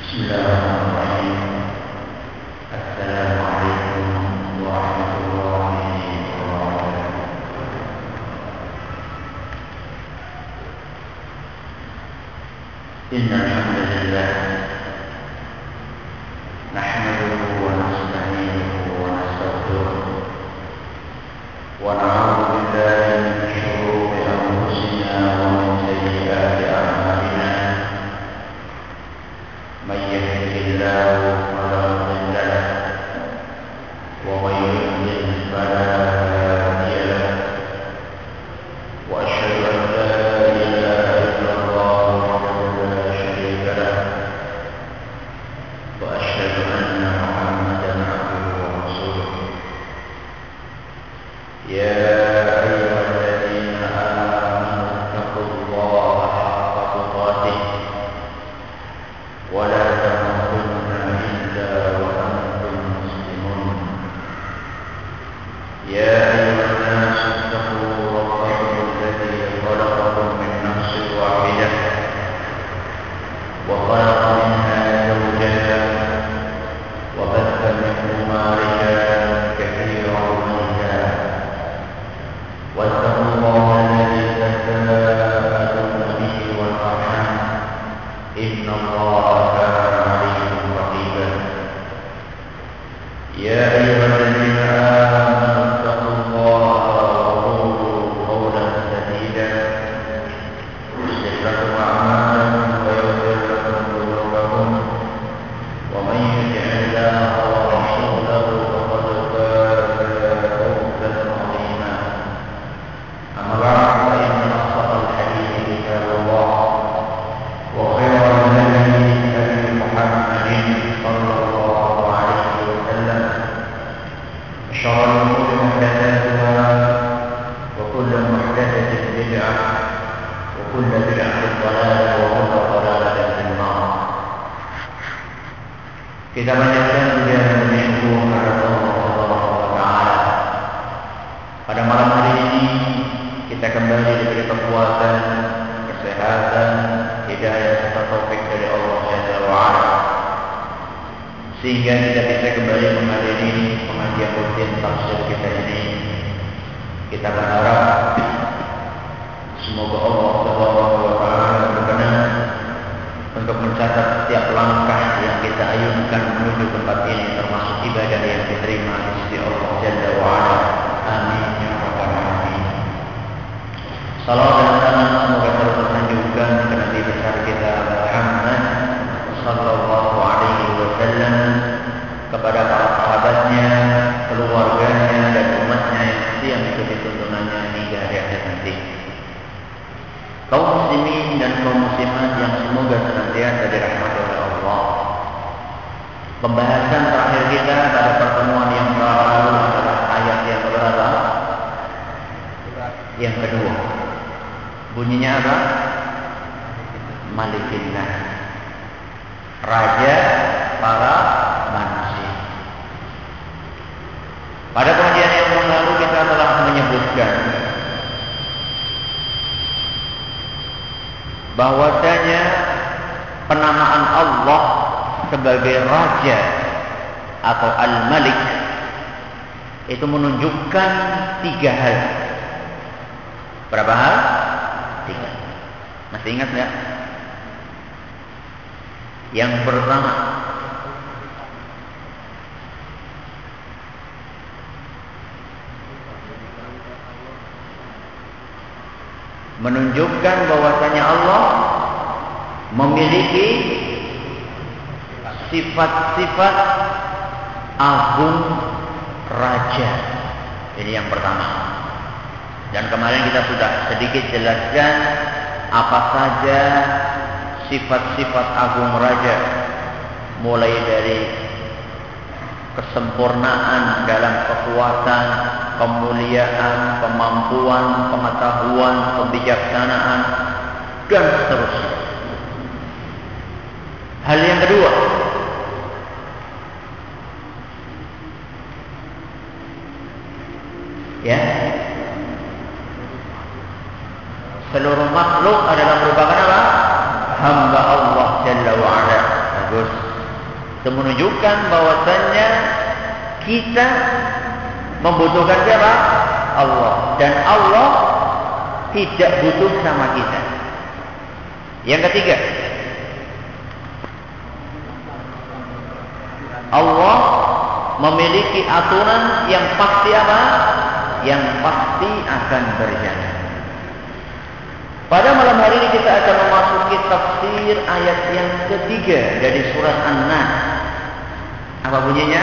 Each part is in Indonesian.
Bismillahirrahmanirrahim. Assalamualaikum warahmatullahi wabarakatuh. Innal hamdalillah nahmaduhu wa nasta'inuhu wa nastaghfiruh wa na'udzu billahi min shururi anfusina wa min sayyiati a'malina. Man yahdihillahu fala mudilla lahu wa man yudlil fala hadiya lahu wa asyhadu an la ilaha illallah wahdahu la syarika lahu wa asyhadu anna Muhammadan abduhu wa rasuluh. Ya ayyuhalladzina amanu taqullaha haqqa tuqatih wa la tamutunna illa wa antum muslimun. Ya ayyuhan nas ittaqu rabbakum alladzi khalaqakum min nafsin wahidah wa khalaqa minha zawjaha wa batha minhuma rijalan katsiran wa nisaa. واتقوا الله الذي تساءلون به والأرحام إن الله كان عليكم رقيبا. يا أيها الذين آمنوا اتقوا الله وقولوا قولا سديدا يصلح لكم أعمالكم ويغفر لكم ذنوبكم ومن يطع الله ورسوله فقد فاز فوزا عظيما. أما بعد فإن أصدق الحديث كتاب الله وخير الهدي هدي محمد صلى الله عليه وسلم وشر الأمور محدثاتها وكل محدثة بدعة وكل بدعة ضلالة وكل ضلالة في النار. Kita panjatkan puji dan syukur kepada Allah Subhanahu wa taala. Pada malam hari ini kita kembali diberi kekuatan, kesehatan, hidayah serta taufik dari Allah Jalla wa Ala, sehingga kita bisa kembali menghadiri pengajian rutin tafsir kita ini. Kita berharap semoga Allah Subhanahu wa taala berkenan untuk mencatat setiap langkah yang kita ayunkan menuju tempat ini termasuk ibadah yang diterima di sisi Allah Jalla wa Ala. Amin ya rabbal alamin. Salawat dan salam semoga terus tersanjungkan ke Nabi besar kita Muhammad sallallahu alaihi wasallam, kepada para sahabatnya, keluarganya dan umatnya yang setia mengikuti tuntunannya hingga hari akhir nanti. Kaum muslimin dan kaum muslimat yang semoga senantiasa dirahmati oleh Allah. Pembahasan terakhir kita pada pertemuan yang lalu adalah ayat yang berapa? Yang kedua. Bunyinya apa? Malikin nas, raja para manusia. Pada pengajian yang lalu kita telah menyebutkan bahwasanya penamaan Allah sebagai raja atau al-malik itu menunjukkan 3 hal. Berapa hal? 3. Masih ingat nggak? Yang pertama, menunjukkan bahwasanya Allah memiliki sifat-sifat agung raja. Ini yang pertama. Dan kemarin kita sudah sedikit jelaskan apa saja sifat-sifat agung raja, mulai dari kesempurnaan dalam kekuatan, kemuliaan, kemampuan, pengetahuan, kebijaksanaan, dan seterusnya. Hal yang kedua, ya, seluruh makhluk adalah merupakan apa? Hamba Allah Jalla wa'ala. Bagus. Itu menunjukkan bahwasannya kita membutuhkan siapa? Allah. Dan Allah tidak butuh sama kita. Yang ketiga, Allah memiliki aturan yang pasti apa? Yang pasti akan berjalan. Pada malam hari ini kita akan memasuki tafsir ayat yang ketiga dari surat An-Nas. Apa bunyinya?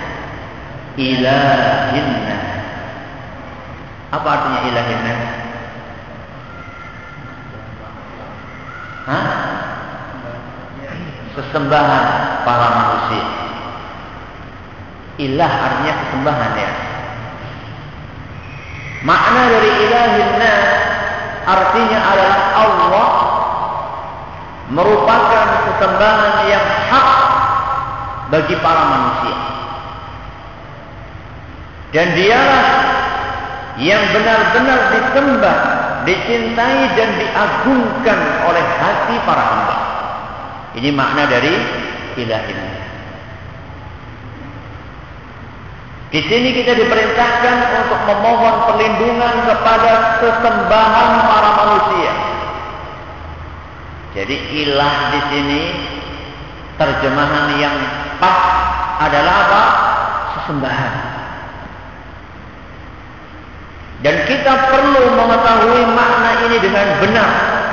Ilahinna. Apa artinya ilahinna? Hah? Sesembahan para manusia. Ilah artinya kesembahan ya. Makna dari ilahinna artinya adalah Allah merupakan sesembahan yang hak bagi para manusia. Dan dialah yang benar-benar disembah, dicintai dan diagungkan oleh hati para hamba. Ini makna dari ilahinna. Di sini kita diperintahkan untuk memohon perlindungan kepada sesembahan para manusia. Jadi ilah di sini terjemahan yang pas adalah apa? Sesembahan. Dan kita perlu mengetahui makna ini dengan benar.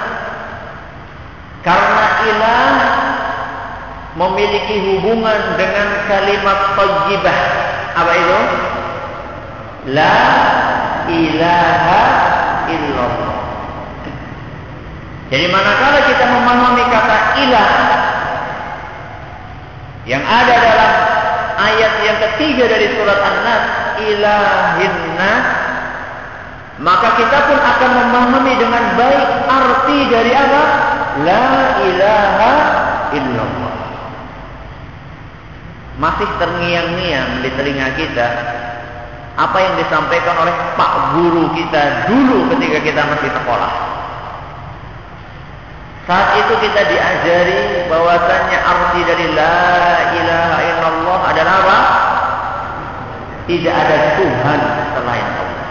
Karena ilah memiliki hubungan dengan kalimat thayyibah. Apa itu? La ilaha illallah. Jadi manakala kita memahami kata ilah yang ada dalam ayat yang ketiga dari surat An-Nas, ilahinna, maka kita pun akan memahami dengan baik arti dari apa? La ilaha illallah. Masih terngiang-ngiang di telinga kita apa yang disampaikan oleh Pak Guru kita dulu ketika kita masih sekolah. Saat itu kita diajari bahwasannya arti dari la ilaha illallah adalah apa? Tidak ada Tuhan selain Allah.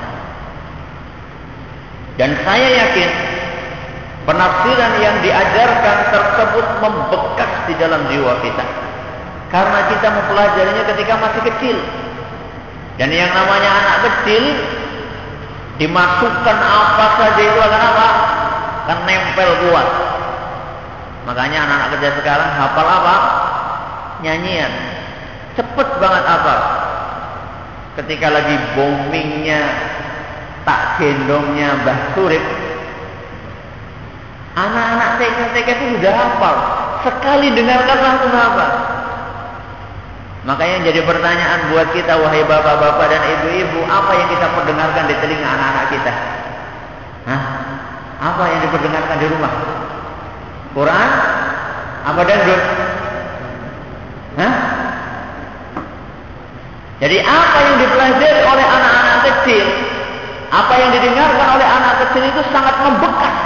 Dan saya yakin penafsiran yang diajarkan tersebut membekas di dalam jiwa kita. Karena kita mempelajarinya ketika masih kecil. Dan yang namanya anak kecil dimasukkan apa saja itu akan apa? Akan nempel kuat. Makanya anak-anak kecil sekarang hafal apa? Nyanyian. Cepet banget hafal. Ketika lagi boomingnya tak gendongnya Mbah Surip, anak-anak TK itu sudah hafal. Sekali dengarkan langsung hafal. Makanya jadi pertanyaan buat kita, wahai bapak-bapak dan ibu-ibu, apa yang kita perdengarkan di telinga anak-anak kita? Hah? Apa yang diperdengarkan di rumah? Quran? Apa dangdut? Hah? Jadi apa yang dipelajari oleh anak-anak kecil, apa yang didengarkan oleh anak kecil itu sangat membekas.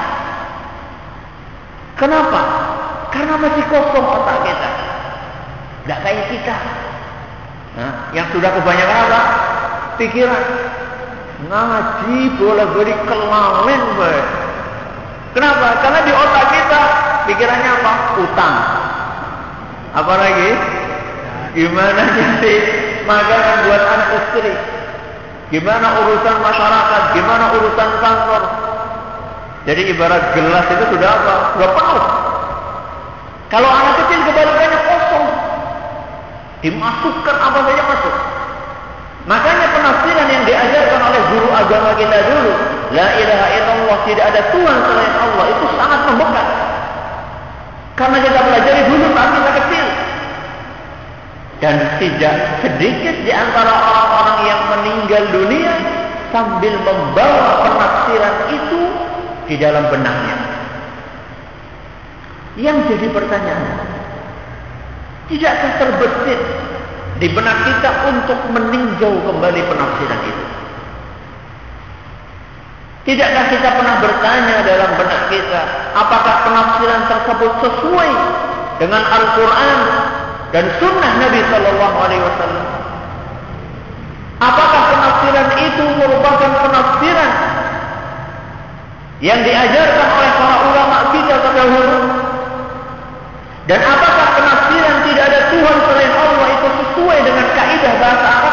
Kenapa? Karena masih kosong otak kita. Tidak kayak kita. Nah, yang sudah kebanyakan apa? Pikiran. Ngaji boleh beri kelalin. Kenapa? Karena di otak kita pikirannya apa? Utang. Apalagi? Gimana nyari makanan buat anak istri? Gimana urusan masyarakat? Gimana urusan kantor? Jadi ibarat gelas itu sudah apa? Sudah penuh. Kalau anak kecil kebalikannya kosong. Dimasukkan apa saja masuk. Makanya penafsiran yang diajarkan oleh guru agama kita dulu, la ilaha illallah, tidak ada Tuhan selain Allah, itu sangat membekas. Karena kita pelajari dulu saat kita kecil. Dan tidak sedikit di antara orang-orang yang meninggal dunia sambil membawa penafsiran itu di dalam benaknya. Yang jadi pertanyaan, tidakkah terbesit di benak kita untuk meninjau kembali penafsiran itu? Tidakkah kita pernah bertanya dalam benak kita, apakah penafsiran tersebut sesuai dengan Al-Quran dan Sunnah Nabi Sallallahu Alaihi Wasallam? Apakah penafsiran itu merupakan penafsiran yang diajarkan oleh para ulama kita terdahulu? Dan apakah penafsiran tidak ada Tuhan selain Allah itu sesuai dengan kaidah bahasa Arab?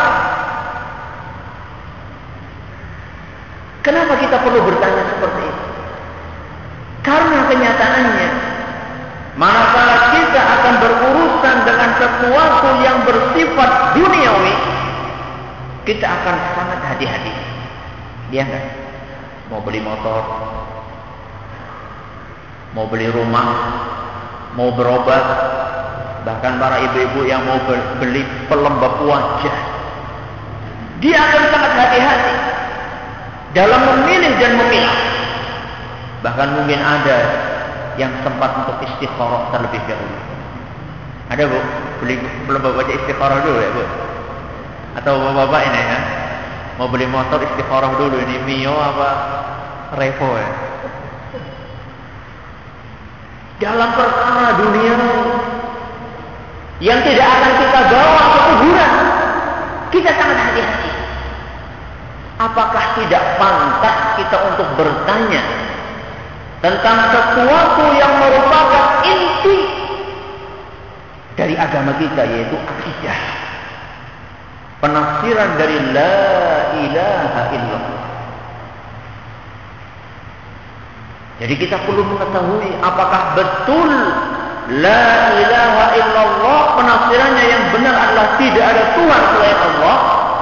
Kenapa kita perlu bertanya seperti itu? Karena kenyataannya, manakala kita akan berurusan dengan sesuatu yang bersifat duniawi, kita akan sangat hati-hati. Dia enggak mau beli motor, mau beli rumah, mau berobat, bahkan para ibu-ibu yang mau beli pelembab wajah, dia akan sangat hati-hati dalam memilih dan memilah. Bahkan mungkin ada yang sempat untuk istikharah terlebih dahulu. Ada bu, beli pelembab wajah istikharah dulu ya bu? Atau bapak-bapak ini ya, mau beli motor istikharah dulu, ini Mio apa Revo ya? Dalam perkara dunia yang tidak akan kita bawa ke kuburan, kita sangat hati-hati. Apakah tidak pantas kita untuk bertanya tentang sesuatu yang merupakan inti dari agama kita, yaitu akidah, penafsiran dari la ilaha illallah. Jadi kita perlu mengetahui apakah betul la ilaha illallah penafsirannya yang benar adalah tidak ada Tuhan selain Allah.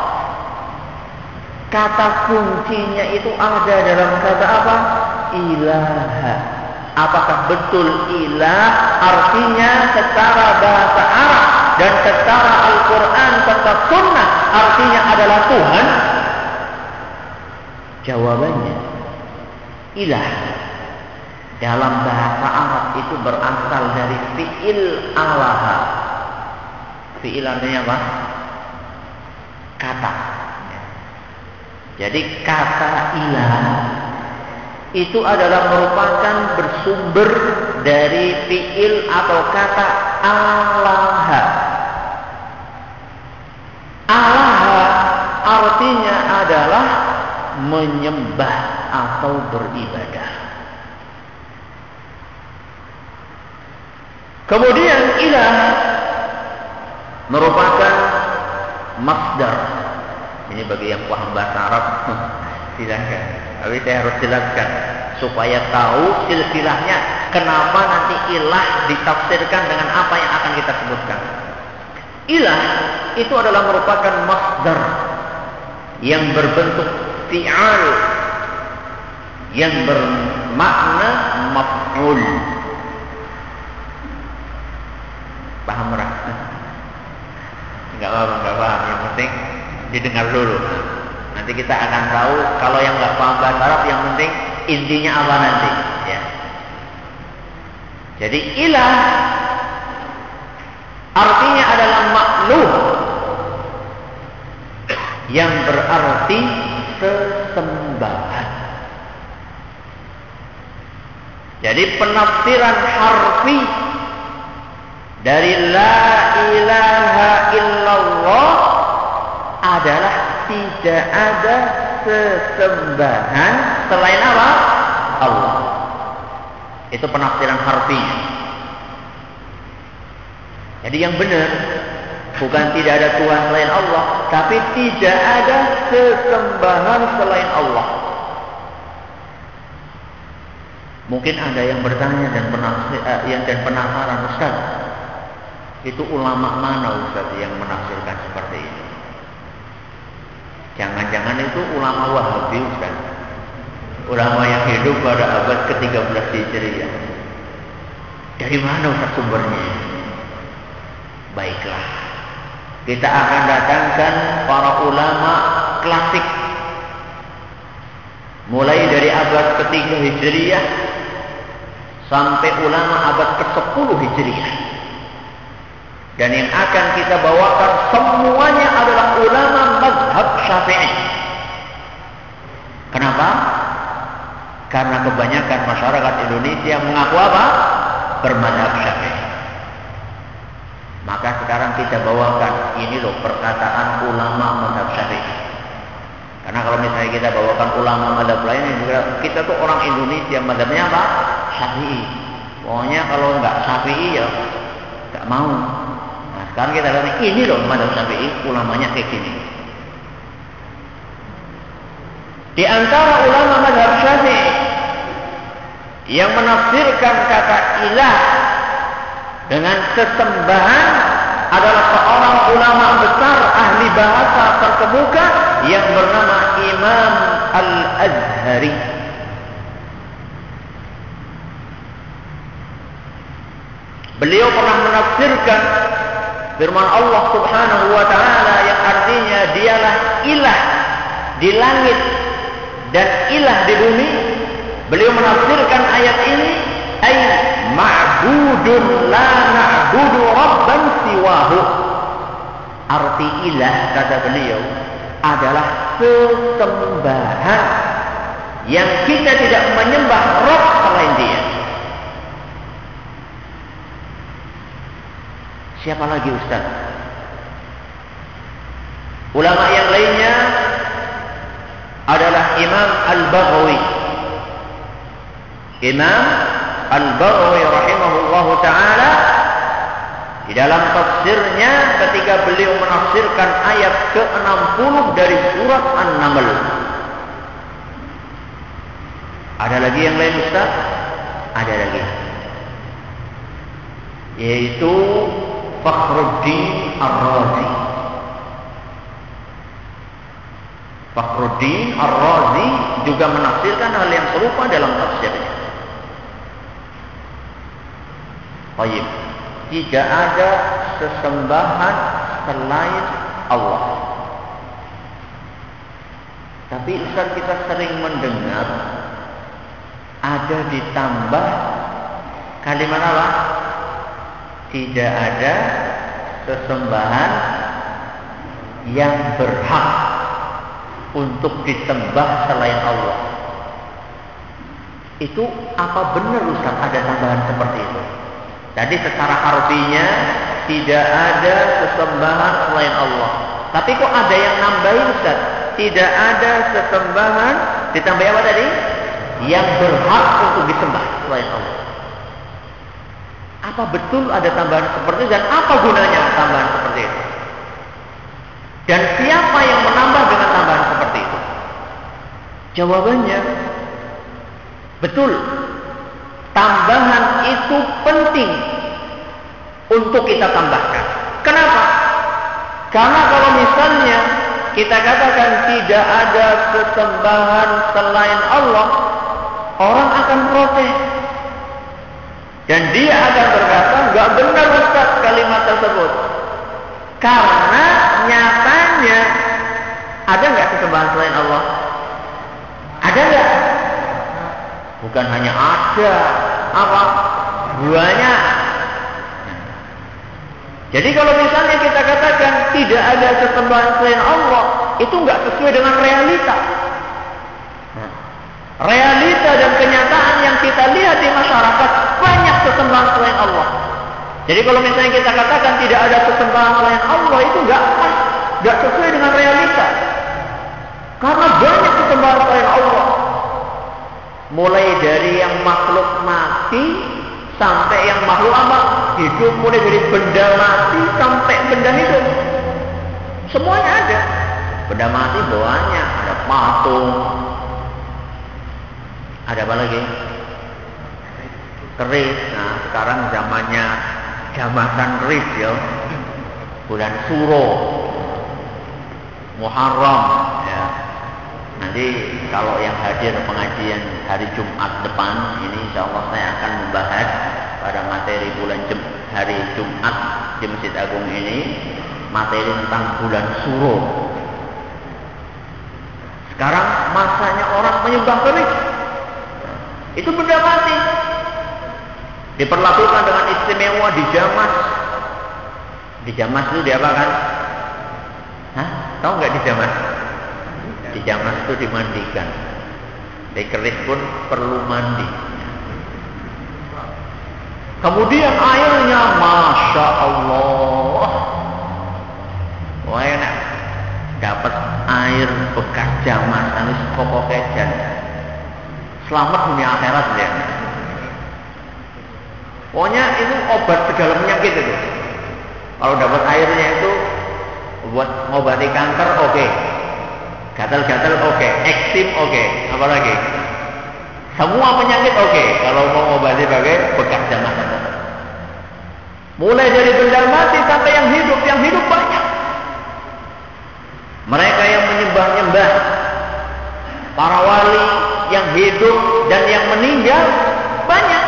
Kata kuncinya itu ada dalam kata apa? Ilaha. Apakah betul ilah artinya secara bahasa Arab dan secara Al-Quran serta Sunnah artinya adalah Tuhan? Jawabannya, ilah dalam bahasa Arab itu berasal dari fi'il alaha. Fi'il artinya apa? Kata. Jadi kata ilah itu adalah merupakan bersumber dari fi'il atau kata alaha. Alaha artinya adalah menyembah atau beribadah. Kemudian ilah merupakan masdar. Ini bagi yang paham bahasa Arab silakan. Tapi saya harus jelaskan supaya tahu silsilahnya kenapa nanti ilah ditafsirkan dengan apa yang akan kita sebutkan. Ilah itu adalah merupakan masdar yang berbentuk fi'al yang bermakna maf'ul. Paham enggak? Enggak paham, yang penting didengar dulu. Nanti kita akan tahu kalau yang enggak paham bahasa Arab, yang penting intinya apa nanti, ya. Jadi ilah artinya adalah makhluk yang berarti sesembahan. Jadi penafsiran harfi dari la ilaha illallah adalah tidak ada sesembahan selain apa? Allah. Itu penafsiran harfinya. Jadi yang benar bukan tidak ada Tuhan selain Allah, tapi tidak ada sesembahan selain Allah. Mungkin ada yang bertanya dan penasaran, Ustaz, itu ulama mana Ustaz yang menafsirkan seperti ini? Jangan-jangan itu ulama Wahabi Ustaz, ulama yang hidup pada abad ke-13 Hijriah. Dari mana Ustaz sumbernya? Baiklah, kita akan datangkan para ulama klasik mulai dari abad ke-3 Hijriah sampai ulama abad ke-10 Hijriah. Dan yang akan kita bawakan semuanya adalah ulama mazhab Syafi'i. Kenapa? Karena kebanyakan masyarakat Indonesia mengaku apa? Bermazhab Syafi'i. kita bawakan ini loh perkataan ulama mazhab Syafi'i. Karena kalau misalnya kita bawakan ulama mazhab lain juga, kita tuh orang Indonesia mazhabnya apa? Syafi'i. Pokoknya kalau nggak Syafi'i ya nggak mau. Nah sekarang kita lihat ini loh mazhab Syafi'i, ulamanya kayak gini. Di antara ulama mazhab Syafi'i yang menafsirkan kata ilah dengan sesembahan adalah seorang ulama besar ahli bahasa terkemuka yang bernama Imam Al-Azhari. Beliau pernah menafsirkan firman Allah Subhanahu wa taala yang artinya dialah ilah di langit dan ilah di bumi. Beliau menafsirkan ayat ini ay ma'budun la na'budu rabban siwahu. Arti ilah kata beliau adalah sesembahan yang kita tidak menyembah Rabb selain Dia. Siapa lagi Ustaz? Ulama yang lainnya adalah Imam Al-Baghawi. Imam Al-Baghawi rahimahullahu ta'ala di dalam tafsirnya ketika beliau menafsirkan ayat ke-60 dari surat An-Naml. Ada lagi yang lain Ustaz? Ada lagi. Yaitu Fakhruddin Ar-Razi. Fakhruddin Ar-Razi juga menafsirkan hal yang serupa dalam tafsirnya. Baik, tidak ada sesembahan selain Allah. Tapi Ustaz, kita sering mendengar ada ditambah kalimat apa? Tidak ada sesembahan yang berhak untuk disembah selain Allah. Itu apa benar Ustaz ada tambahan seperti itu? Tadi secara harfinya tidak ada sesembahan selain Allah. Tapi kok ada yang nambahin Ustaz? Tidak ada sesembahan, ditambah apa tadi? Yang berhak untuk disembah selain Allah. Apa betul ada tambahan seperti itu dan apa gunanya tambahan seperti itu? Dan siapa yang menambah dengan tambahan seperti itu? Jawabannya betul. Tambahan itu penting untuk kita tambahkan. Kenapa? Karena kalau misalnya kita katakan tidak ada sesembahan selain Allah, orang akan protes. Dan dia akan berkata, enggak benar Ustaz kalimat tersebut. Karena nyatanya ada enggak sesembahan selain Allah? Ada enggak? Bukan hanya ada, apa? Banyak. Jadi kalau misalnya kita katakan tidak ada sesembahan selain Allah, itu enggak sesuai dengan realita. Realita dan kenyataan yang kita lihat di masyarakat, banyak sesembahan selain Allah. Jadi kalau misalnya kita katakan tidak ada sesembahan selain Allah, itu enggak pas, enggak sesuai dengan realita. Karena banyak sesembahan selain Allah. Mulai dari yang makhluk mati sampai yang makhluk apa? Hidup, mulai dari benda mati sampai benda hidup. Semuanya ada. Benda mati banyak, ada patung. Ada apa lagi? Keris. Nah, sekarang zamannya jamasan keris ya. Bulan Suro, Muharram ya. Nanti kalau yang hadir pengajian hari Jumat depan ini insyaallah saya akan membahas pada materi hari Jumat di Masjid Agung ini materi tentang bulan Suro. Sekarang masanya orang menyembah keris. Itu benda mati. Diperlakukan dengan istimewa di Jamas. Di Jamas itu diapakan? Hah? Tahu nggak di Jamas? Di Jamas itu dimandikan. Di keris pun perlu mandi. Kemudian airnya Masya Allah sampean wis pokoke jan selamat dunia akhirat ya. Pokoknya itu obat segala penyakit itu. Kalau dapat airnya itu buat ngobati kanker oke. Gatal-gatal oke, eksim oke. Apa lagi? Semua penyakit oke. Kalau mau ngobati pakai bekas zaman. Mulai dari benda mati sampai yang hidup banyak. Mereka yang menyembah-nyembah para wali yang hidup dan yang meninggal banyak.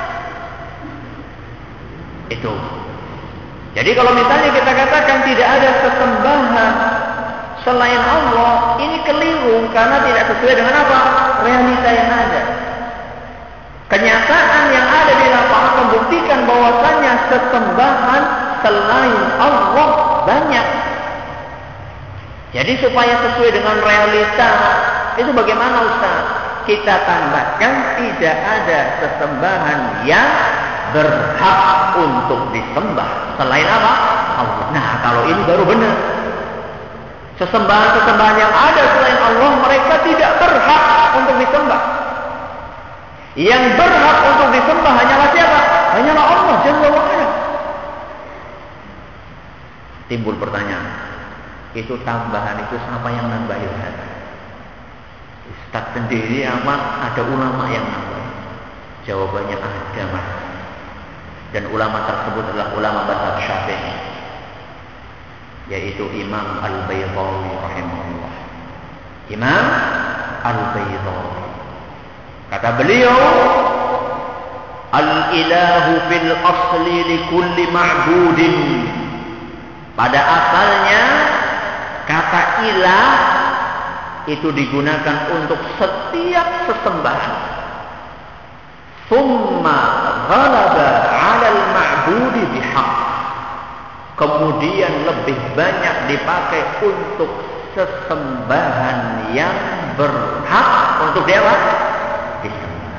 Itu. Jadi kalau misalnya kita katakan tidak ada sesembahan selain Allah, ini keliru karena tidak sesuai dengan apa? Realita yang ada. Kenyataan yang ada di lapangan membuktikan bahwasannya sesembahan selain Allah banyak. Jadi supaya sesuai dengan realita, itu bagaimana Ustaz? Kita tambahkan tidak ada sesembahan yang berhak untuk disembah selain apa? Allah. Nah, kalau ini baru benar. Sesembahan-sesembahan yang ada selain Allah, mereka tidak berhak untuk disembah. Yang berhak untuk disembah hanyalah siapa? Hanyalah Allah Jalla wa Ala. Timbul pertanyaan, itu tambahan itu siapa yang nambahin? Ustaz sendiri apa ada ulama yang nambah? Jawabannya ada, Mas. Dan ulama tersebut adalah ulama mazhab Syafi'i, yaitu Imam Al-Baydawi rahimahullah. Imam Al-Baydawi kata beliau, al-ilahu fil asli li kulli ma'budin. Pada asalnya kata ilah itu digunakan untuk setiap sesembahan. Thumma ghalaba 'ala al-ma'budi bihaq. Kemudian lebih banyak dipakai untuk sesembahan yang berhak untuk dia disembah.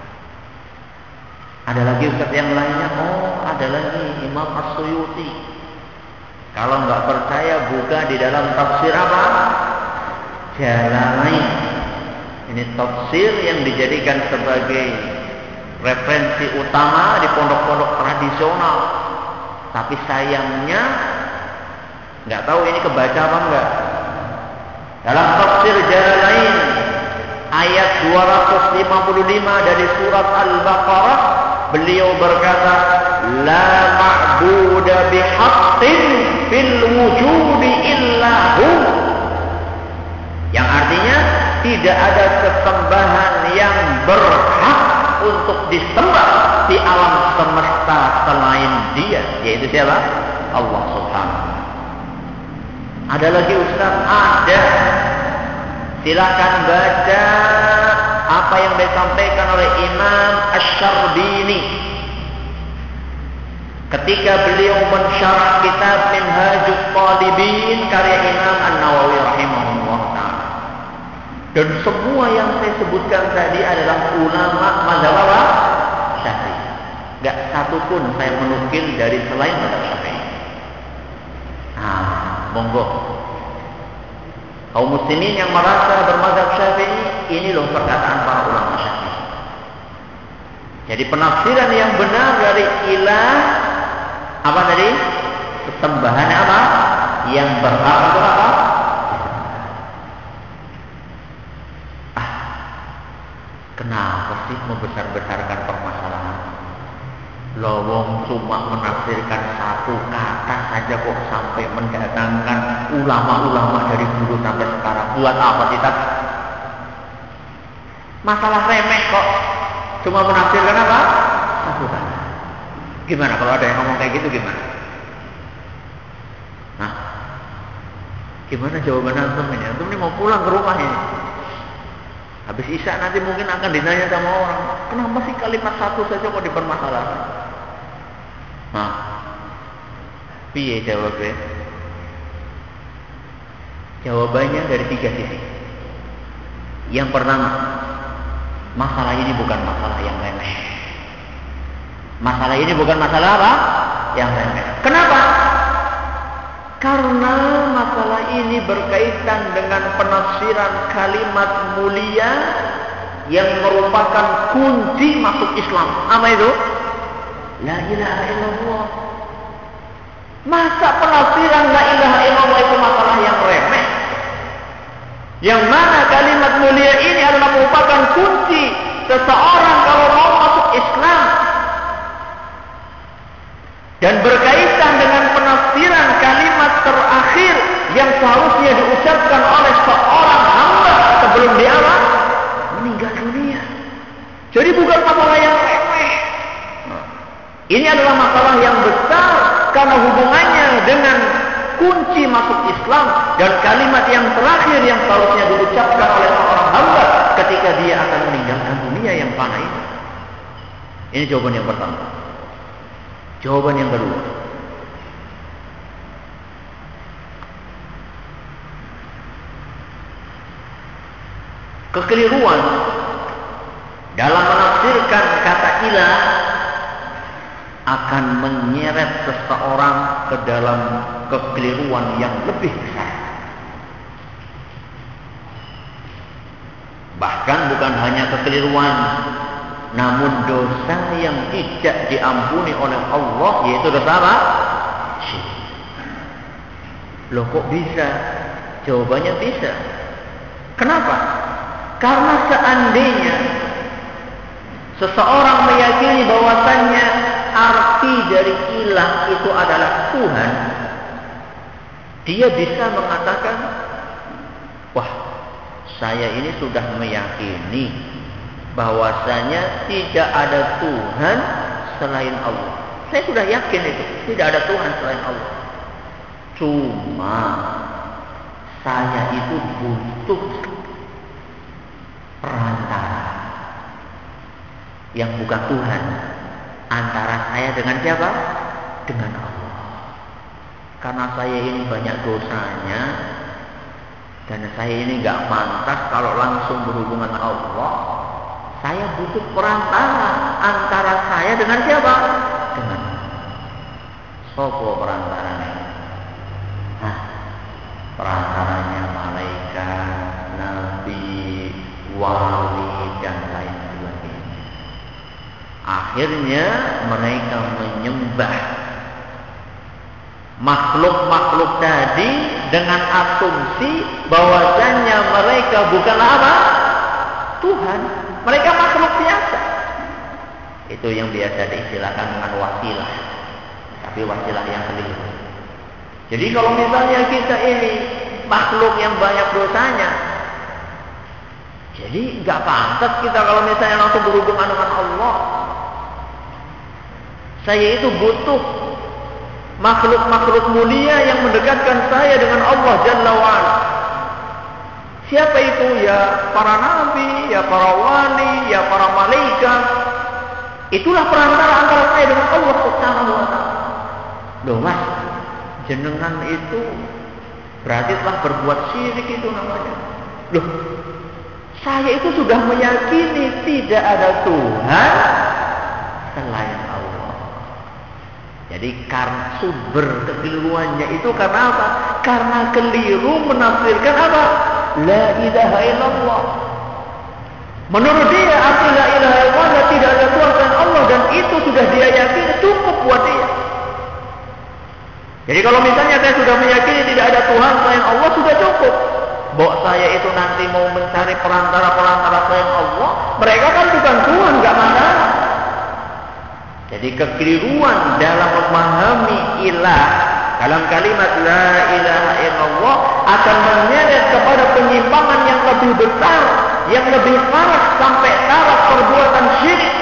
Ada lagi ustaz yang lainnya? Oh, ada lagi Imam As-Suyuti. Kalau nggak percaya buka di dalam tafsir apa? Jalalain. Ini tafsir yang dijadikan sebagai referensi utama di pondok-pondok tradisional. Tapi sayangnya nggak tahu ini kebaca apa enggak. Dalam tafsir Jalalain ayat 255 dari surat Al-Baqarah, beliau berkata, la ma'buda bihaqqin fil wujudi illahu. Yang artinya tidak ada sesembahan yang berhak untuk disembah di alam semesta selain Dia, yaitu siapa? Allah Subhanahu. Ada lagi Ustaz? Ada. Silakan baca apa yang disampaikan oleh Imam Asy-Syarbini ketika beliau mensyarah kitab Minhajut Talibin karya Imam An-Nawawi rahimahullah ta'ala. Dan semua yang saya sebutkan tadi adalah ulama mazhab apa? Syafi'i. Enggak satu pun saya menukil dari selain mazhab Syafi'i. Nah, monggo. Kaum muslimin yang merasa bermazhab Syafi'i, ini loh perkataan para ulama Syafi'i. Jadi penafsiran yang benar dari ilah apa tadi? Sesembahan apa? Yang berhak untuk apa? Kenapa sih membesar-besarkan permasalahan? Lowong cuma menafsirkan satu kata saja kok sampai mendatangkan ulama-ulama dari dulu sampai sekarang. Buat apa sih, Tat? Masalah remeh kok. Cuma menafsirkan apa? Satu kata. Gimana kalau ada yang ngomong kayak gitu gimana? Nah, gimana jawaban antum ini? Antum ini mau pulang ke rumah ini. Habis isya nanti mungkin akan ditanya sama orang, kenapa sih kalimat satu saja kok dipermasalahkan? Nah, piye jawabnya? Jawabannya dari 3 sisi. Yang pertama, masalah ini bukan masalah yang remeh. Masalah ini bukan masalah apa? Yang remeh. Kenapa? Karena masalah ini berkaitan dengan penafsiran kalimat mulia yang merupakan kunci masuk Islam. Apa itu? La ilaha illallah. Masa penafsiran la ilaha illallah itu masalah yang remeh? Yang mana kalimat mulia ini adalah merupakan kunci seseorang kalau mau masuk Islam. Dan berkaitan dengan penafsiran kalimat terakhir yang seharusnya diucapkan oleh seorang hamba sebelum dia meninggal dunia. Jadi bukan masalah yang remeh. Ini adalah masalah yang besar karena hubungannya dengan kunci masuk Islam dan kalimat yang terakhir yang seharusnya diucapkan oleh seorang hamba ketika dia akan meninggalkan dunia yang fana ini. Ini jawaban yang pertama. Jawaban yang kedua. Kekeliruan dalam menafsirkan kata ilah akan menyeret seseorang ke dalam kekeliruan yang lebih besar. Bahkan bukan hanya kekeliruan, namun dosa yang tidak diampuni oleh Allah, yaitu dosa apa? Syirik. Loh kok bisa? Jawabannya bisa. Kenapa? Karena seandainya seseorang meyakini bahwasannya arti dari ilah itu adalah Tuhan, dia bisa mengatakan, wah, saya ini sudah meyakini bahwasanya tidak ada Tuhan selain Allah. Saya sudah yakin itu, tidak ada Tuhan selain Allah. Cuma saya itu butuh perantara yang bukan Tuhan antara saya dengan siapa? Dengan Allah. Karena saya ini banyak dosanya dan saya ini gak pantas kalau langsung berhubungan dengan Allah. Saya butuh perantara antara saya dengan siapa? Dengan sopo perantaranya. Nah, perantaranya malaikat, nabi, wali dan lain sebagainya. Akhirnya mereka menyembah makhluk-makhluk tadi dengan asumsi bahwasanya mereka bukanlah apa? Tuhan. Mereka makhluk biasa. Itu yang biasa diistilahkan dengan wasilah. Tapi wasilah yang keliru. Jadi kalau misalnya kita ini makhluk yang banyak dosanya, jadi nggak pantas kita kalau misalnya langsung berhubungan dengan Allah. Saya itu butuh makhluk-makhluk mulia yang mendekatkan saya dengan Allah Jalla wa'ala. Siapa itu? Ya para nabi, ya para wali, ya para malaikat. Itulah perantara antara saya dengan Allah Subhanahu wa ta'ala. Loh mas, jenengan itu berarti telah berbuat syirik itu namanya. Loh, saya itu sudah meyakini tidak ada Tuhan selain Allah. Jadi karena sumber kekeliruannya itu karena apa? Karena keliru menafsirkan apa? La ilaha illallah. Menurut dia arti la ilaha illallah tidak ada Tuhan selain Allah, dan itu sudah dia yakini cukup buat dia. Jadi kalau misalnya saya sudah meyakini tidak ada Tuhan selain Allah, sudah cukup. Bahwa saya itu nanti mau mencari perantara-perantara selain Allah, mereka kan bukan Tuhan, nggak masalah. Jadi kekeliruan dalam memahami ilah dalam kalimat la ilaha illallah akan menyeret kepada penyimpangan yang lebih besar, yang lebih parah sampai taraf perbuatan syirik.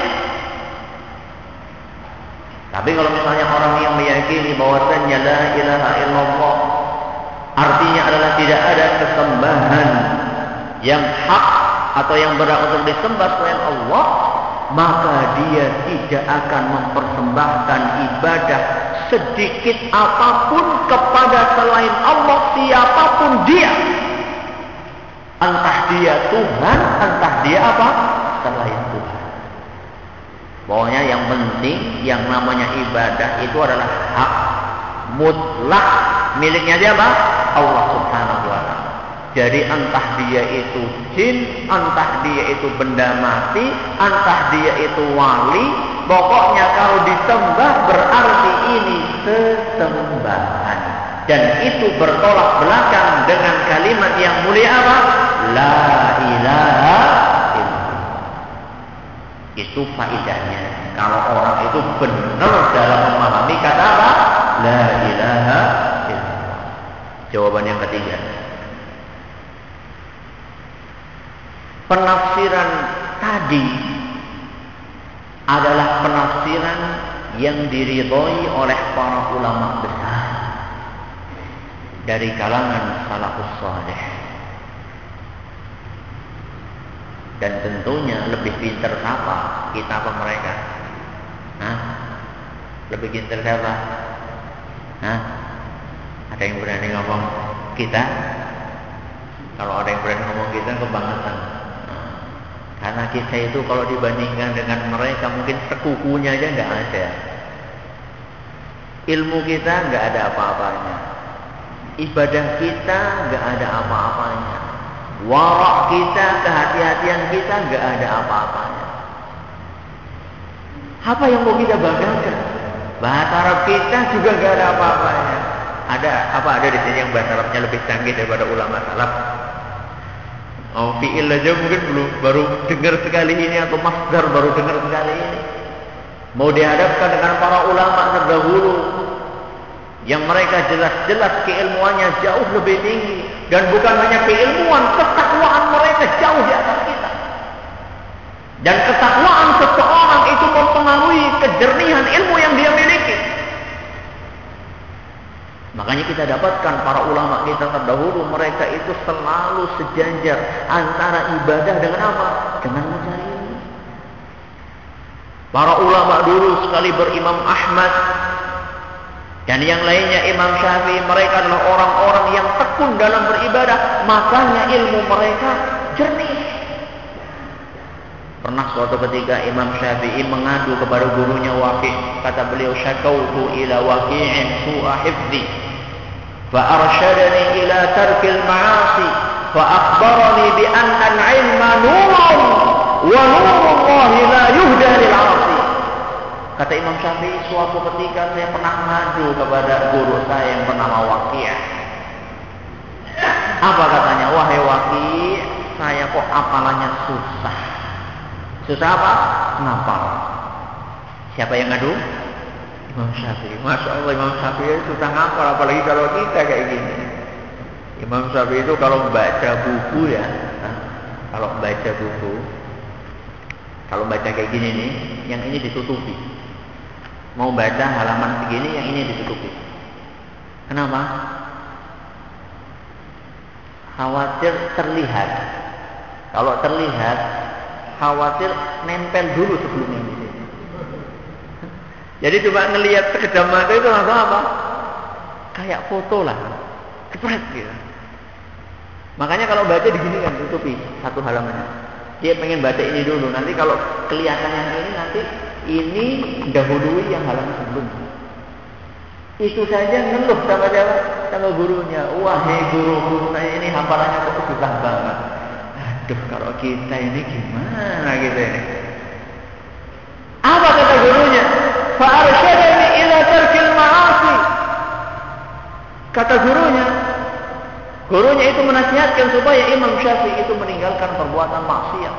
Tapi kalau misalnya orang yang meyakini bahwasannya la ilaha illallah artinya adalah tidak ada kesembahan yang hak atau yang berhak untuk disembah selain Allah, maka dia tidak akan mempersembahkan ibadah sedikit apapun kepada selain Allah, siapapun dia. Entah dia Tuhan, entah dia apa? Selain Tuhan. Pokoknya yang penting yang namanya ibadah itu adalah hak mutlak miliknya siapa? Allah Subhanahu wa ta'ala. Jadi entah dia itu jin, entah dia itu benda mati, entah dia itu wali, pokoknya kalau disembah berarti ini sesembahan. Dan itu bertolak belakang dengan kalimat yang mulia apa? La ilaha illallah. Itu faedahnya. Kalau orang itu benar dalam memahami kata apa? La ilaha illallah. Jawaban yang ketiga. Penafsiran tadi adalah penafsiran yang diridhoi oleh para ulama besar dari kalangan salafus saleh. Dan tentunya lebih pintar siapa? Kita apa mereka? Hah? Lebih pintar siapa? Hah? Ada yang berani ngomong kita? Kalau ada yang berani ngomong kita, kebangetan. Karena kita itu kalau dibandingkan dengan mereka mungkin sekukunya aja nggak ada. Ilmu kita nggak ada apa-apanya. Ibadah kita nggak ada apa-apanya. Warak kita, kehati-hatian kita nggak ada apa-apanya. Apa yang mau kita banggakan? Bahasa Arab kita juga nggak ada apa-apanya. Ada di sini yang bahasa Arabnya lebih canggih daripada ulama salaf? Oh, fi'il aja mungkin baru dengar sekali ini, atau masdar baru dengar sekali ini. Mau dihadapkan dengan para ulama terdahulu yang mereka jelas-jelas keilmuannya jauh lebih tinggi, dan bukan hanya keilmuan, ketakwaan mereka jauh di atas kita. Dan ketakwaan seseorang itu mempengaruhi kejernihan ilmu yang dia miliki. Makanya kita dapatkan para ulama kita terdahulu, mereka itu selalu sejajar antara ibadah dengan apa? Dengan mencari ilmu. Para ulama dulu sekali berimam Ahmad dan yang lainnya Imam Syafi'i, mereka adalah orang-orang yang tekun dalam beribadah, makanya ilmu mereka jernih. Pernah suatu ketika Imam Syafi'i mengadu kepada gurunya Waqi'. Kata beliau, syakautu ila Waqi'in su'a hifzi fa arsyadani ila tarkil ma'asi fa akhbarani bi anna al-'ilma nurun wa nurullahi la yuhda lil 'asi. Kata Imam Syafi'i, suatu ketika saya pernah mengadu kepada guru saya yang bernama Waqi'. Apa katanya? Wahai Waqi', saya kok hafalannya susah. Susah apa? Ngapal. Siapa yang ngadu? Imam Syafi'i. Masya Allah, Imam Syafi'i susah ngapal, apalagi kalau kita kayak gini. Imam Syafi'i itu kalau baca buku ya, kalau baca kayak gini nih, yang ini ditutupi. Mau baca halaman segini, yang ini ditutupi. Kenapa? Khawatir terlihat. Kalau terlihat, khawatir nempel dulu sebelum yang di sini. Jadi coba ngelihat sekedar mata itu langsung apa? Kayak foto lah, cepet gitu. Makanya kalau baca di sini kan tutupi satu halamannya. Dia pengen baca ini dulu. Nanti kalau kelihatan yang ini, nanti ini dahului yang halaman sebelumnya. Itu saja ngeluh sama siapa? Sama gurunya. Wahai guru saya ini hafalannya kok susah banget. Aduh, kalau kita ini gimana gitu ini? Apa kata gurunya? Fa'arsyadani ila tarkil ma'asi. Kata gurunya itu menasihatkan supaya Imam Syafi'i itu meninggalkan perbuatan maksiat.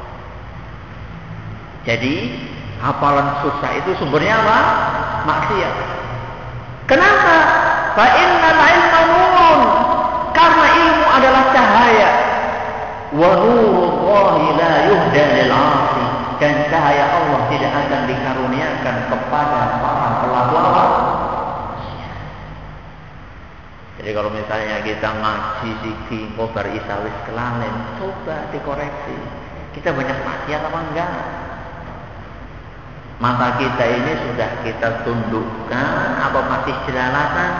Jadi hafalan susah itu sumbernya apa? Maksiat. Kenapa? Fa innal ilma nurun. Karena ilmu adalah cahaya. Wa nurullahi la yuhda lil 'asi. Dan cahaya Allah tidak akan dikaruniakan kepada para pelaku apa? Jadi kalau misalnya kita ngaji siki kobar isawis kelalen, coba dikoreksi. Kita banyak maksiat apa enggak? Mata kita ini sudah kita tundukkan apa masih jelalatan?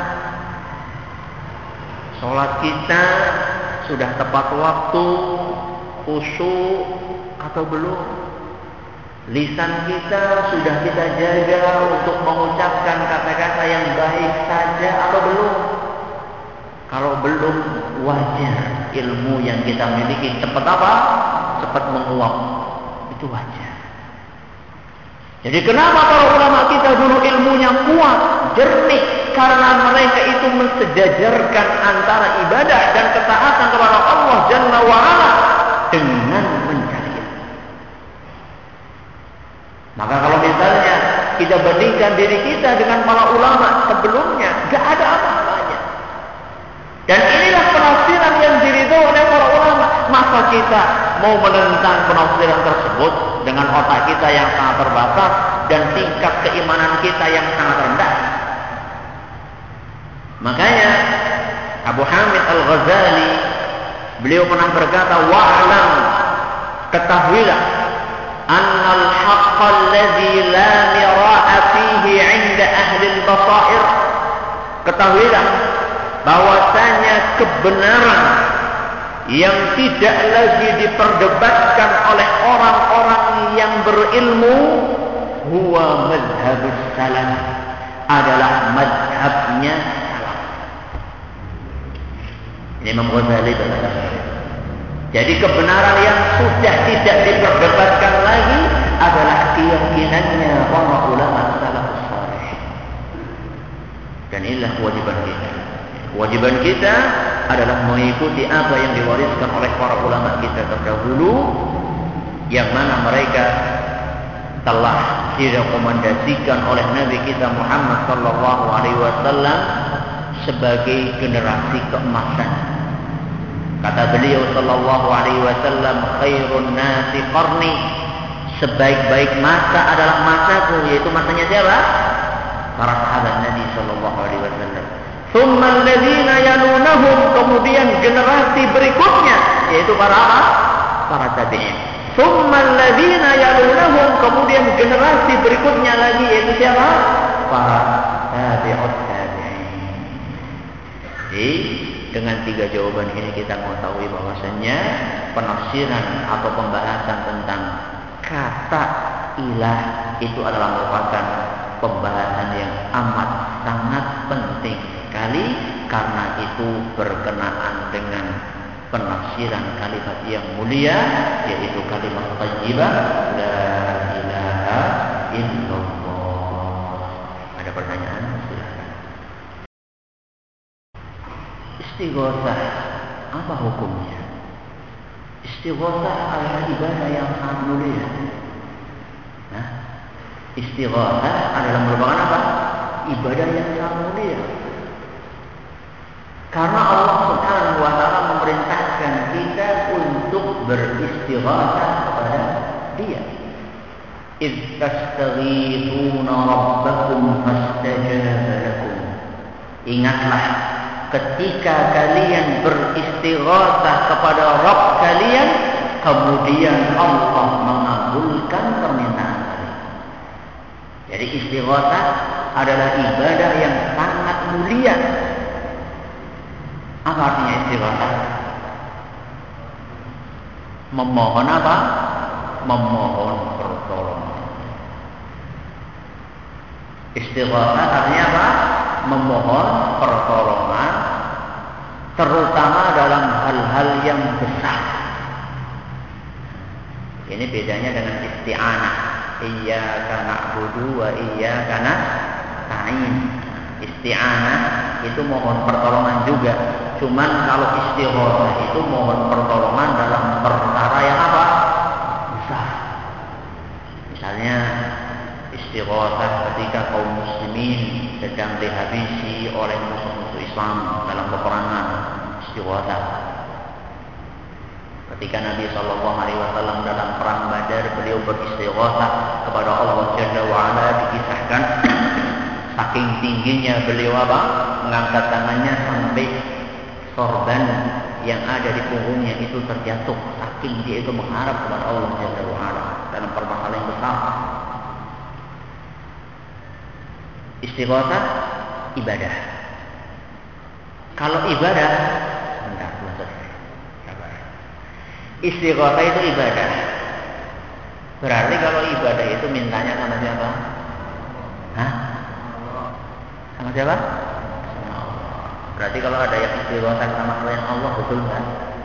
Sholat kita sudah tepat waktu, khusyuk atau belum? Lisan kita sudah kita jaga untuk mengucapkan kata-kata yang baik saja atau belum? Kalau belum, wajar ilmu yang kita miliki cepat apa? Cepat menguap. Itu wajar. Jadi kenapa para ulama kita dulu ilmunya kuat, jernih? Karena mereka itu mensejajarkan antara ibadah dan ketaatan kepada Allah Jalla wa'ala dengan mencari ilmu. Maka kalau misalnya kita bandingkan diri kita dengan para ulama sebelumnya, gak ada apa-apanya. Dan inilah penafsiran yang diridhoi oleh para ulama. Masa kita mau menentang penafsiran tersebut dengan otak kita yang sangat terbatas dan tingkat keimanan kita yang sangat rendah? Makanya Abu Hamid Al-Ghazali, beliau pernah berkata, wa'lam, ketahuilah, annal haqqa alladhi la mira'a fihi 'inda ahli al-basair, ketahuilah bahwasanya kebenaran yang tidak lagi diperdebatkan oleh orang-orang yang berilmu, huwa madhabus salaf, adalah madhabnya salaf. Ini Imam Ghazali berkata. Jadi kebenaran yang sudah tidak diperdebatkan lagi adalah keyakinannya para ulama salafus saleh. Dan inilah kewajiban kita. Kewajiban kita adalah mengikuti apa yang diwariskan oleh para ulama kita terdahulu, yang mana mereka telah direkomendasikan oleh Nabi kita Muhammad sallallahu alaihi wasallam sebagai generasi keemasan. Kata beliau sallallahu alaihi wasallam, khairun nasi qarni, sebaik-baik masa adalah masaku, yaitu masanya siapa? Para sahabat Nabi sallallahu alaihi wasallam. Tsumma alladziina yalunahum, kemudian generasi berikutnya yaitu para apa? Para tabi'in. Tsumma alladziina yalunahum, kemudian generasi berikutnya lagi yaitu siapa? Para tabi'ut tabi'in. Jadi dengan 3 jawaban ini kita mengetahui bahwasannya penafsiran atau pembahasan tentang kata ilah itu adalah merupakan pembahasan yang amat sangat penting sekali, karena itu berkenaan dengan penafsiran kalimat yang mulia, yaitu kalimat thayyibah la ilaha illallah. Ada pertanyaan? Silakan. Istighatsah, apa hukumnya? Istighatsah adalah ibadah yang sangat mulia. Istighatsah adalah merupakan apa? Ibadah yang sangat mulia. Karena Allah Subhanahu wa taala memerintahkan kita untuk beristighatsah kepada Dia. إِذْ تَسْتَغِيثُونَ رَبَّكُمْ فَاسْتَجَابَ لَكُمْ. Ingatlah ketika kalian beristighatsah kepada Rabb kalian, kemudian Allah mengabulkan permintaan kalian. Jadi istighatsah adalah ibadah yang sangat mulia. Apa artinya istighatsah? Memohon apa? Memohon pertolongan. Istighatsah artinya apa? Memohon pertolongan, terutama dalam hal-hal yang besar. Ini bedanya dengan isti'anah. Iyyaka na'budu wa iyyaka nasta'in. Isti'anah itu mohon pertolongan juga. Cuman kalau istighatsah itu mohon pertolongan dalam perkara yang apa? Besar. Misalnya istighatsah ketika kaum muslimin sedang dihabisi oleh musuh-musuh Islam dalam peperangan, istighatsah. Ketika Nabi SAW dalam perang Badar, beliau beristighatsah kepada Allah Jalla wa'ala, dikisahkan saking tingginya beliau apa? Mengangkat tangannya sampai sorban yang ada di punggungnya itu terjatuh, saking dia itu mengharap kepada Allah Jalla wa'ala dalam permasalahan yang besar. Istighatsah ibadah. Kalau ibadah, istighatsah itu ibadah. Berarti kalau ibadah itu mintanya sama siapa? Hah? Sama siapa? Sama Allah. Berarti kalau ada yang istighotsah sama selain Allah, betul kan?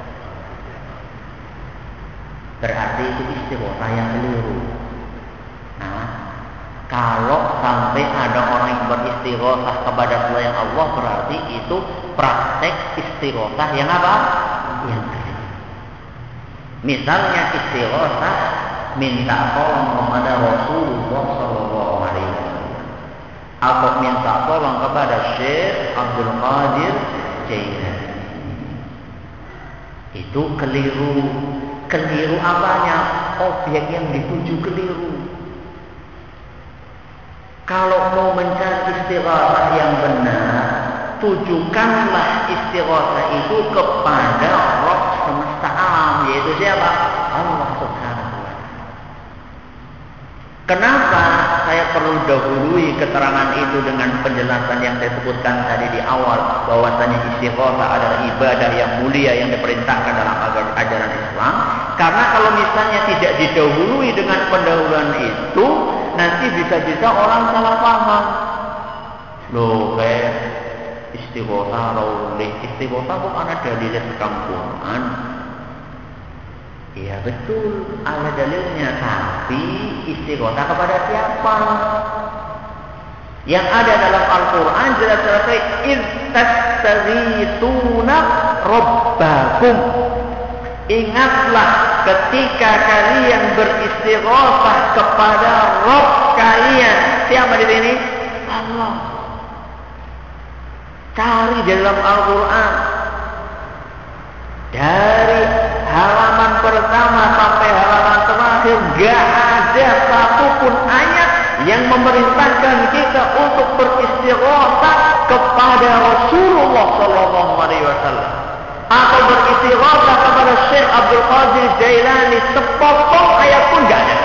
Berarti itu istighotsah yang keliru. Nah, kalau sampai ada orang yang beristighotsah kepada selain Allah, berarti itu praktek istighotsah yang apa? Yang keliru. Misalnya istighotsah minta tolong kepada Rasulullah Sallallahu Alaihi Wasallam, atau minta tolong kepada Syekh Abdul Qadir Jailani. Itu keliru. Keliru apanya? Objek yang dituju keliru. Kalau mau mencari istighatsah yang benar, tujukanlah istighatsah itu kepada Rabb semesta alam, yaitu siapa? Allah Subhanahu wa Ta'ala. Kenapa saya perlu dahului keterangan itu dengan penjelasan yang saya sebutkan tadi di awal, bahwasanya istighatsah adalah ibadah yang mulia yang diperintahkan dalam ajaran Islam? Karena kalau misalnya tidak didahului dengan pendahuluan itu, nanti bisa-bisa orang salah paham. Loh, kayak istighatsah raulih, istighatsah kok ana dalilnya sekampungan. Iya betul, ada dalilnya, tapi istighatsah kepada siapa? Yang ada dalam Al-Quran jelas-jelas id tastaghitsuna rabbakum. Ingatlah ketika kalian beristighatsah kepada Rabb kalian. Siapa di sini? Allah. Cari dalam Al-Quran, dari halaman pertama sampai halaman terakhir, gak ada satupun ayat yang memerintahkan kita untuk beristighatsah kepada Rasulullah Sallallahu Alaihi Wasallam atau beristighatsah kepada Syekh Abdul Qadir Jailani. Sepotong ayat pun gak ada.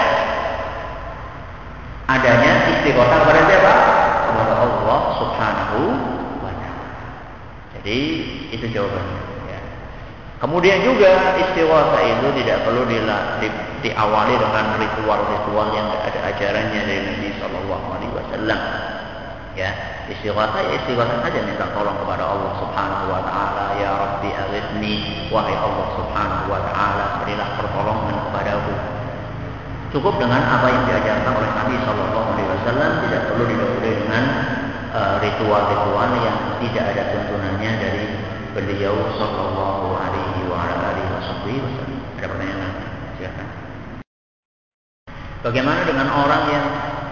Adanya istighatsah kepada siapa? Kepada Allah Subhanahu wa Ta'ala. Jadi itu jawabannya. Ya. Kemudian juga istighatsah itu tidak perlu diawali dengan ritual-ritual yang ada ajarannya dari Nabi Sallallahu Alaihi Wasallam. Ya, istighatsah saja, minta tolong kepada Allah Subhanahu wa Ta'ala. Ya Rabbi aghithni, wahai Allah Subhanahu wa Ta'ala, berilah pertolongan kepadaku. Cukup dengan apa yang diajarkan oleh Nabi Sallallahu Alaihi Wasallam, tidak perlu didahului dengan ritual-ritual yang tidak ada tuntunannya dari beliau Sallallahu Alaihi Wasallam. Ada pertanyaan? Silakan. Bagaimana dengan orang yang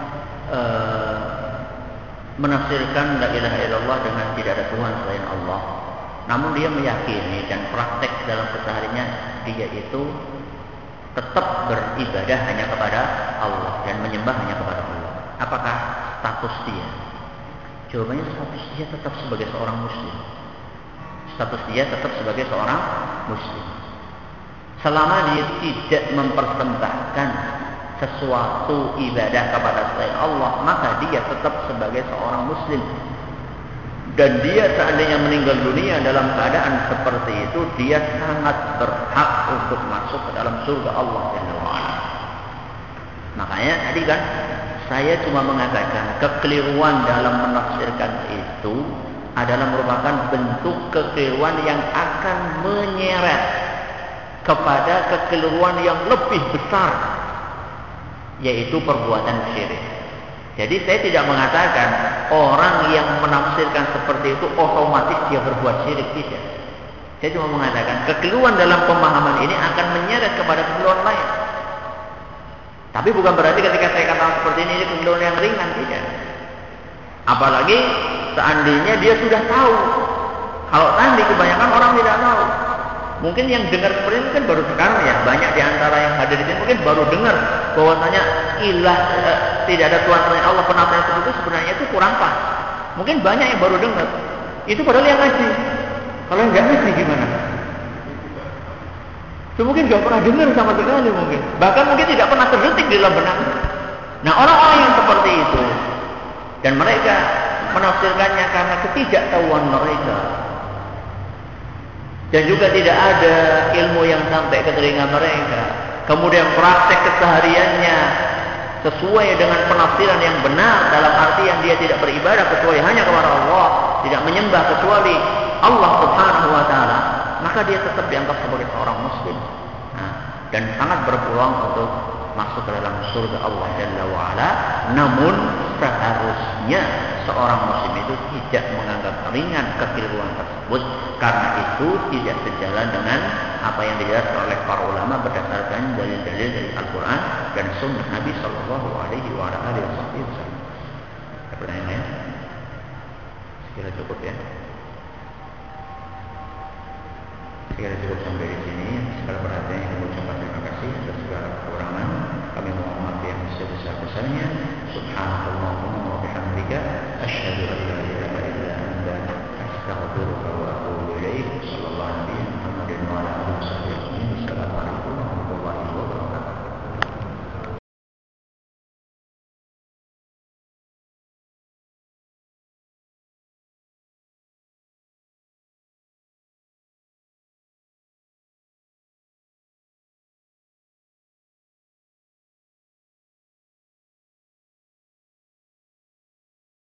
menafsirkan la ilaha illallah dengan tidak ada Tuhan selain Allah, namun dia meyakini dan praktek dalam kesehariannya dia itu tetap beribadah hanya kepada Allah dan menyembah hanya kepada Allah? Apakah status dia? Jawabannya, status dia tetap sebagai seorang muslim. Status dia tetap sebagai seorang muslim. Selama dia tidak mempersembahkan sesuatu ibadah kepada selain Allah, maka dia tetap sebagai seorang muslim. Dan dia seandainya meninggal dunia dalam keadaan seperti itu, dia sangat berhak untuk masuk ke dalam surga Allah Jalla wa'ala. Makanya tadi kan saya cuma mengatakan kekeliruan dalam menafsirkan itu adalah merupakan bentuk kekeliruan yang akan menyeret kepada kekeliruan yang lebih besar, yaitu perbuatan syirik. Jadi saya tidak mengatakan orang yang menafsirkan seperti itu otomatis dia berbuat syirik, tidak. Saya cuma mengatakan kekeliruan dalam pemahaman ini akan menyeret kepada kekeliruan lain. Tapi bukan berarti ketika saya katakan seperti ini kekeliruan yang ringan, tidak. Apalagi seandainya dia sudah tahu. Kalau tadi kebanyakan orang tidak tahu. Mungkin yang dengar seperti ini kan baru sekarang ya. Banyak di antara yang hadir di sini mungkin baru dengar bahwasanya tidak ada Tuhan selain Allah. Penafsiran seperti itu sebenarnya itu kurang pas. Mungkin banyak yang baru dengar. Itu padahal yang ngaji. Kalau yang nggak ngaji gimana? Itu mungkin nggak pernah dengar sama sekali mungkin. Bahkan mungkin tidak pernah terdetik di dalam benaknya. Nah, orang-orang yang seperti itu dan mereka menafsirkannya karena ketidaktahuan mereka. Dan juga tidak ada ilmu yang sampai ke telinga mereka. Kemudian praktek kesehariannya sesuai dengan penafsiran yang benar, dalam arti yang dia tidak beribadah kecuali hanya kepada Allah, tidak menyembah kecuali Allah Subhanahu wa taala, maka dia tetap dianggap sebagai seorang muslim. Nah, dan sangat berpeluang untuk masuk ke dalam surga Allah Jalla wa Ala. Namun seharusnya seorang muslim itu tidak menganggap ringan kekeliruan tersebut, karena itu tidak sejalan dengan apa yang dijelaskan oleh para ulama berdasarkan dalil-dalil dari Al-Quran dan Sunnah Nabi Sallallahu Alaihi Wasallam. Ada pertanyaan lain? Sekira cukup ya. Sekira cukup sampai di sini. Segala perhatian yang kami ucapkan terima kasih atas segala kekurangan. Kami mohon maaf yang sebesar-besarnya. Subhanallahumma wa bihamdika asyhadu an la ilaha